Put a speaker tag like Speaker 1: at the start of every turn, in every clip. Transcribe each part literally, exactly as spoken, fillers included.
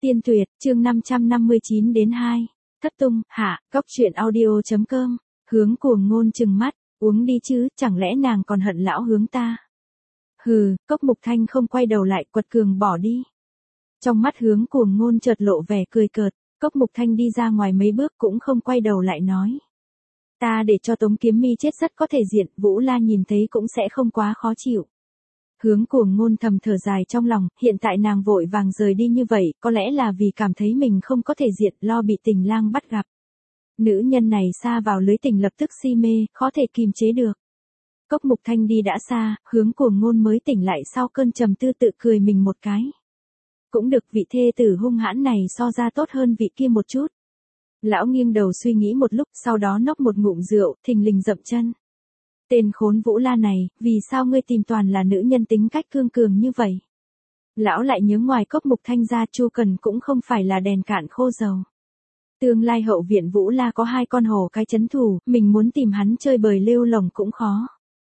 Speaker 1: Tiên tuyệt, chương năm trăm năm mươi chín đến hai. Thất tung, hạ, góc truyện audio.com. Hướng cuồng ngôn trừng mắt, uống đi chứ, chẳng lẽ nàng còn hận lão hướng ta. Hừ, Cốc Mục Thanh không quay đầu lại, quật cường bỏ đi. Trong mắt hướng cuồng ngôn chợt lộ vẻ cười cợt, Cốc Mục Thanh đi ra ngoài mấy bước cũng không quay đầu lại nói. Ta để cho Tống Kiếm Mi chết rất có thể diện, Vũ La nhìn thấy cũng sẽ không quá khó chịu. Hướng cuồng ngôn thầm thở dài trong lòng, hiện tại nàng vội vàng rời đi như vậy, có lẽ là vì cảm thấy mình không có thể diện, lo bị tình lang bắt gặp. Nữ nhân này sa vào lưới tình lập tức si mê, khó thể kìm chế được. Cốc Mục Thanh đi đã xa, hướng cuồng ngôn mới tỉnh lại sau cơn trầm tư tự cười mình một cái. Cũng được, vị thê tử hung hãn này so ra tốt hơn vị kia một chút. Lão nghiêng đầu suy nghĩ một lúc, sau đó nốc một ngụm rượu, thình lình dậm chân. Tên khốn Vũ La này, vì sao ngươi tìm toàn là nữ nhân tính cách cương cường như vậy? Lão lại nhớ ngoài Cốc Mục Thanh ra Chu Cần cũng không phải là đèn cạn khô dầu. Tương lai hậu viện Vũ La có hai con hổ cái chấn thủ, mình muốn tìm hắn chơi bời lêu lồng cũng khó.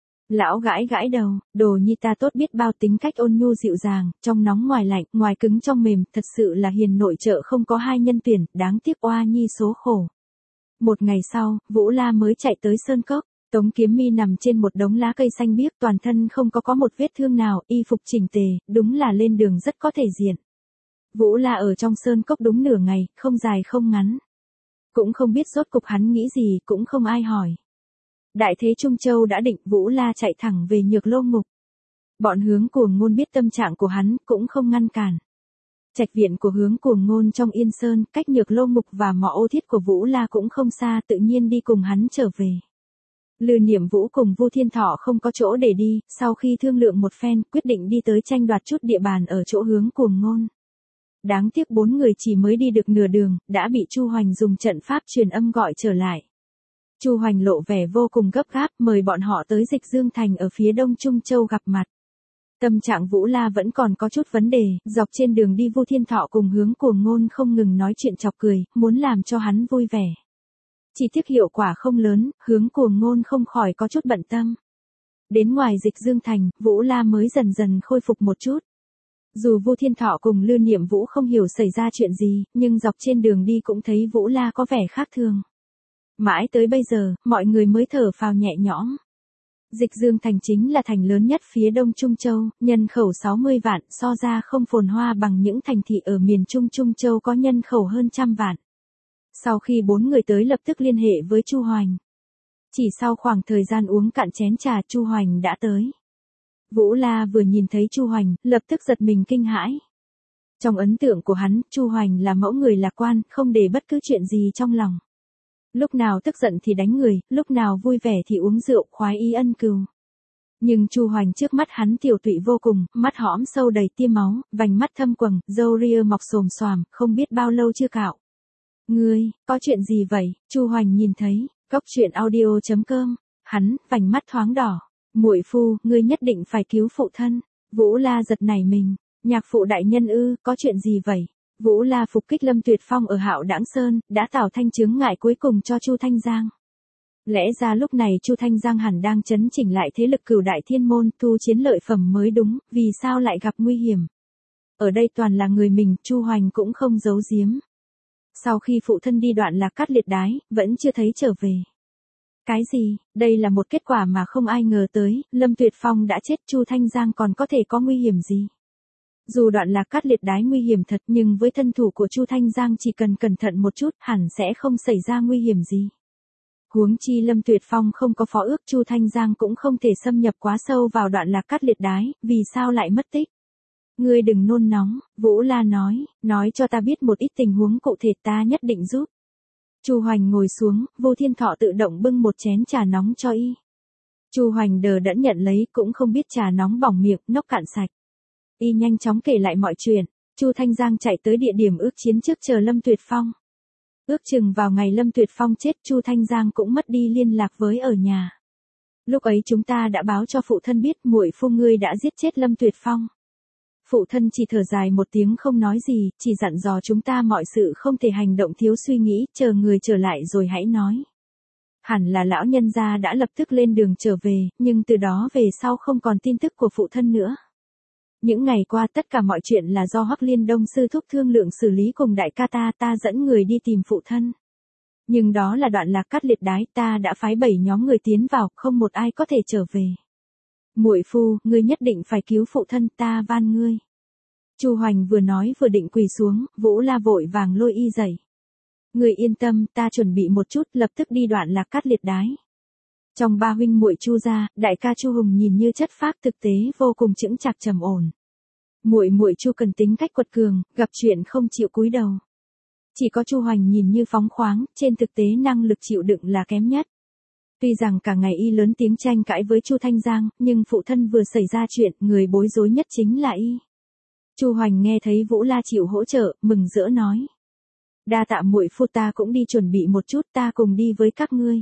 Speaker 1: Lão gãi gãi đầu, đồ nhi ta tốt biết bao tính cách ôn nhu dịu dàng, trong nóng ngoài lạnh, ngoài cứng trong mềm, thật sự là hiền nội trợ không có hai nhân tuyển, đáng tiếc oa nhi số khổ. Một ngày sau, Vũ La mới chạy tới sơn cốc. Tống Kiếm Mi nằm trên một đống lá cây xanh biếc, toàn thân không có có một vết thương nào, y phục chỉnh tề, đúng là lên đường rất có thể diện. Vũ La ở trong sơn cốc đúng nửa ngày, không dài không ngắn. Cũng không biết rốt cục hắn nghĩ gì, cũng không ai hỏi. Đại thế Trung Châu đã định, Vũ La chạy thẳng về Nhược Lô Ngục. Bọn hướng cuồng ngôn biết tâm trạng của hắn, cũng không ngăn cản. Trạch viện của hướng cuồng ngôn trong Yên Sơn, cách Nhược Lô Ngục và mỏ ô thiết của Vũ La cũng không xa, tự nhiên đi cùng hắn trở về. Lư Niệm Vũ cùng Vu Thiên Thọ không có chỗ để đi, sau khi thương lượng một phen, quyết định đi tới tranh đoạt chút địa bàn ở chỗ hướng cuồng ngôn. Đáng tiếc bốn người chỉ mới đi được nửa đường, đã bị Chu Hoành dùng trận pháp truyền âm gọi trở lại. Chu Hoành lộ vẻ vô cùng gấp gáp, mời bọn họ tới Dịch Dương Thành ở phía đông Trung Châu gặp mặt. Tâm trạng Vũ La vẫn còn có chút vấn đề, dọc trên đường đi Vu Thiên Thọ cùng hướng cuồng ngôn không ngừng nói chuyện chọc cười, muốn làm cho hắn vui vẻ. Chỉ tiếc hiệu quả không lớn, hướng cuồng ngôn không khỏi có chút bận tâm. Đến ngoài Dịch Dương Thành, Vũ La mới dần dần khôi phục một chút. Dù Vu Thiên Thọ cùng Lư Niệm Vũ không hiểu xảy ra chuyện gì, nhưng dọc trên đường đi cũng thấy Vũ La có vẻ khác thường. Mãi tới bây giờ, mọi người mới thở phào nhẹ nhõm. Dịch Dương Thành chính là thành lớn nhất phía đông Trung Châu, nhân khẩu sáu mươi vạn, so ra không phồn hoa bằng những thành thị ở miền Trung Trung Châu có nhân khẩu hơn trăm vạn. Sau khi bốn người tới lập tức liên hệ với Chu Hoành. Chỉ sau khoảng thời gian uống cạn chén trà, Chu Hoành đã tới. Vũ La vừa nhìn thấy Chu Hoành, lập tức giật mình kinh hãi. Trong ấn tượng của hắn, Chu Hoành là mẫu người lạc quan, không để bất cứ chuyện gì trong lòng. Lúc nào tức giận thì đánh người, lúc nào vui vẻ thì uống rượu, khoái ý ân cừu. Nhưng Chu Hoành trước mắt hắn tiểu tụy vô cùng, mắt hõm sâu đầy tia máu, vành mắt thâm quầng, râu ria mọc xồm xoàm, không biết bao lâu chưa cạo. Ngươi, có chuyện gì vậy? Chu Hoành nhìn thấy, góc truyện audio.com, hắn, vành mắt thoáng đỏ. Muội phu, ngươi nhất định phải cứu phụ thân. Vũ La giật nảy mình, nhạc phụ đại nhân ư, có chuyện gì vậy? Vũ La phục kích Lâm Tuyệt Phong ở Hạo Đãng Sơn, đã tạo thành chướng ngại cuối cùng cho Chu Thanh Giang. Lẽ ra lúc này Chu Thanh Giang hẳn đang chấn chỉnh lại thế lực Cửu Đại Thiên Môn, thu chiến lợi phẩm mới đúng, vì sao lại gặp nguy hiểm? Ở đây toàn là người mình, Chu Hoành cũng không giấu giếm. Sau khi phụ thân đi Đoạn Lạc Cát Liệt Đái, vẫn chưa thấy trở về. Cái gì? Đây là một kết quả mà không ai ngờ tới, Lâm Tuyệt Phong đã chết, Chu Thanh Giang còn có thể có nguy hiểm gì? Dù Đoạn Lạc Cát Liệt Đái nguy hiểm thật, nhưng với thân thủ của Chu Thanh Giang chỉ cần cẩn thận một chút, hẳn sẽ không xảy ra nguy hiểm gì. Huống chi Lâm Tuyệt Phong không có phó ước, Chu Thanh Giang cũng không thể xâm nhập quá sâu vào Đoạn Lạc Cát Liệt Đái, vì sao lại mất tích? Ngươi đừng nôn nóng, Vũ La nói, nói cho ta biết một ít tình huống cụ thể, ta nhất định giúp. Chu Hoành ngồi xuống, Vu Thiên Thọ tự động bưng một chén trà nóng cho y. Chu Hoành đờ đẫn nhận lấy, cũng không biết trà nóng bỏng miệng, nốc cạn sạch. Y nhanh chóng kể lại mọi chuyện. Chu Thanh Giang chạy tới địa điểm ước chiến trước chờ Lâm Tuyệt Phong. Ước chừng vào ngày Lâm Tuyệt Phong chết, Chu Thanh Giang cũng mất đi liên lạc với ở nhà. Lúc ấy chúng ta đã báo cho phụ thân biết, muội phu ngươi đã giết chết Lâm Tuyệt Phong. Phụ thân chỉ thở dài một tiếng không nói gì, chỉ dặn dò chúng ta mọi sự không thể hành động thiếu suy nghĩ, chờ người trở lại rồi hãy nói. Hẳn là lão nhân gia đã lập tức lên đường trở về, nhưng từ đó về sau không còn tin tức của phụ thân nữa. Những ngày qua tất cả mọi chuyện là do Hoắc Liên Đông sư thúc thương lượng xử lý cùng đại ca ta, ta dẫn người đi tìm phụ thân. Nhưng đó là đoạn lạc cắt liệt đái, ta đã phái bảy nhóm người tiến vào, không một ai có thể trở về. Muội phu, ngươi nhất định phải cứu phụ thân, ta van ngươi. Chu Hoành vừa nói vừa định quỳ xuống, Vũ La vội vàng lôi y dậy. Ngươi yên tâm, ta chuẩn bị một chút, lập tức đi đoạn lạc cắt liệt đái. Trong ba huynh muội Chu gia, đại ca Chu Hùng nhìn như chất phác, thực tế vô cùng chững chạc trầm ổn. Muội muội Chu Cần tính cách quật cường, gặp chuyện không chịu cúi đầu. Chỉ có Chu Hoành nhìn như phóng khoáng, trên thực tế năng lực chịu đựng là kém nhất. Tuy rằng cả ngày y lớn tiếng tranh cãi với Chu Thanh Giang, nhưng phụ thân vừa xảy ra chuyện, người bối rối nhất chính là y. Chu Hoành nghe thấy Vũ La chịu hỗ trợ, mừng rỡ nói: "Đa tạ muội phu, ta cũng đi chuẩn bị một chút, ta cùng đi với các ngươi."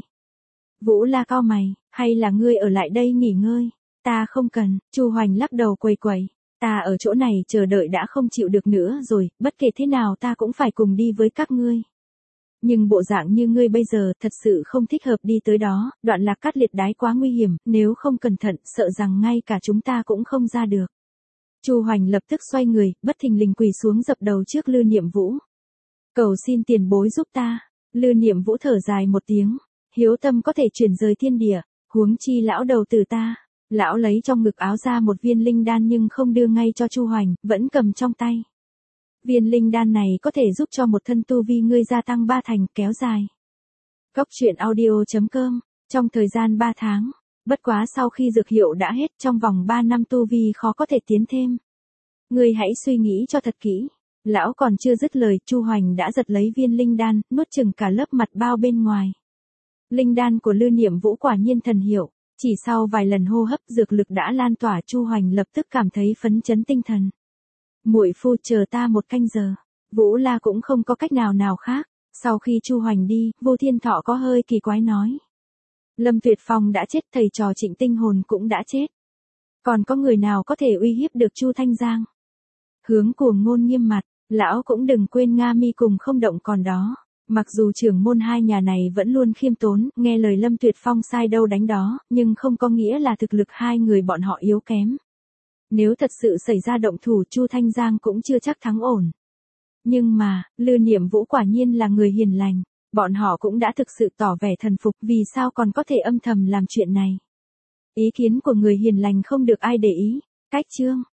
Speaker 1: Vũ La cau mày: "Hay là ngươi ở lại đây nghỉ ngơi?" "Ta không cần." Chu Hoành lắc đầu quầy quầy: "Ta ở chỗ này chờ đợi đã không chịu được nữa rồi, bất kể thế nào ta cũng phải cùng đi với các ngươi. Nhưng bộ dạng như ngươi bây giờ thật sự không thích hợp đi tới đó, đoạn lạc cắt liệt đái quá nguy hiểm, nếu không cẩn thận, sợ rằng ngay cả chúng ta cũng không ra được." Chu Hoành lập tức xoay người, bất thình lình quỳ xuống dập đầu trước Lư Niệm Vũ. "Cầu xin tiền bối giúp ta." Lư Niệm Vũ thở dài một tiếng: "Hiếu tâm có thể chuyển rời thiên địa, huống chi lão đầu tử ta." Lão lấy trong ngực áo ra một viên linh đan nhưng không đưa ngay cho Chu Hoành, vẫn cầm trong tay. "Viên linh đan này có thể giúp cho một thân tu vi ngươi gia tăng ba thành, kéo dài." Góc truyện audio chấm com, trong thời gian ba tháng, bất quá sau khi dược hiệu đã hết, trong vòng ba năm tu vi khó có thể tiến thêm. Ngươi hãy suy nghĩ cho thật kỹ. Lão còn chưa dứt lời, Chu Hoành đã giật lấy viên linh đan, nuốt chừng cả lớp mặt bao bên ngoài. Linh đan của Lư Niệm Vũ quả nhiên thần hiệu, chỉ sau vài lần hô hấp dược lực đã lan tỏa, Chu Hoành lập tức cảm thấy phấn chấn tinh thần. "Muội phu, chờ ta một canh giờ." Vũ La cũng không có cách nào nào khác. Sau khi Chu Hoành đi, Vô Thiên Thọ có hơi kỳ quái nói: "Lâm Tuyệt Phong đã chết, thầy trò Trịnh Tinh Hồn cũng đã chết. Còn có người nào có thể uy hiếp được Chu Thanh Giang?" Hướng Cuồng Ngôn nghiêm mặt: "Lão cũng đừng quên Nga Mi cùng Không Động còn đó. Mặc dù trưởng môn hai nhà này vẫn luôn khiêm tốn, nghe lời Lâm Tuyệt Phong sai đâu đánh đó, nhưng không có nghĩa là thực lực hai người bọn họ yếu kém. Nếu thật sự xảy ra động thủ, Chu Thanh Giang cũng chưa chắc thắng ổn. Nhưng mà, Lư Niệm Vũ quả nhiên là người hiền lành, bọn họ cũng đã thực sự tỏ vẻ thần phục, vì sao còn có thể âm thầm làm chuyện này. Ý kiến của người hiền lành không được ai để ý." Cách chương